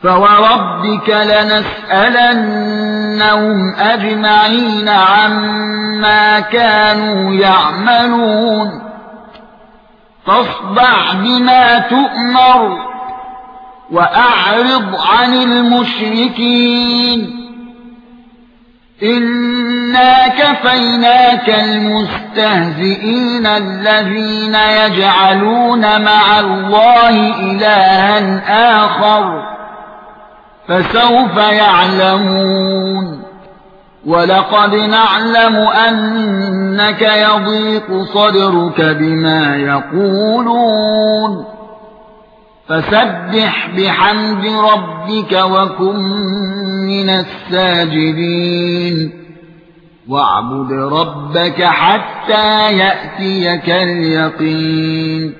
فوربك لنسألنهم أجمعين عما كانوا يعملون فاصدع بما تؤمر وأعرض عن المشركين إنا كفيناك المستهزئين الذين يجعلون مع الله إلها آخر فسوف يعلمون ولقد نعلم أنك يضيق صدرك بما يقولون فسبح بحمد ربك وكن من الساجدين واعبد ربك حتى يأتيك اليقين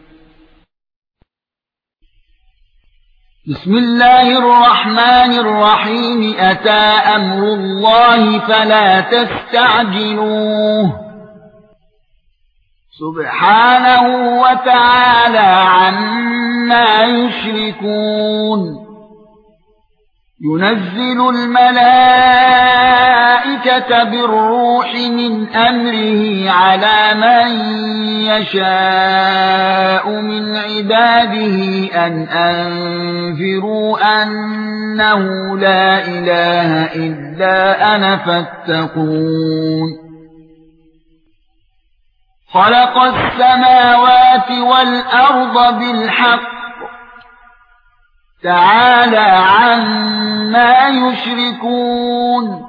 بسم الله الرحمن الرحيم أتى أمر الله فلا تستعجلوه سبحانه وتعالى عما يشركون ينزل الملائكة بالروح من أمره على من يشاء من عباده أن أنذروا أنه لا إله إلا أنا فاتقون خلق السماوات والأرض بالحق تعالى عما يشركون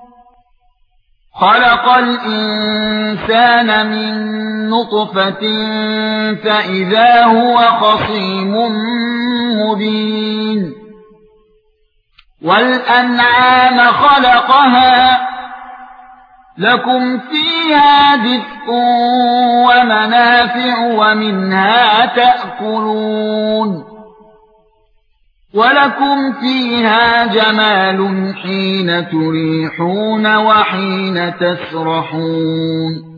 خلق الإنسان من نطفة فإذا هو خصيم مبين والأنعام خلقها لكم فيها دفء ومنافع ومنها تأكلون ولكم فيها جمال حين تريحون وحين تسرحون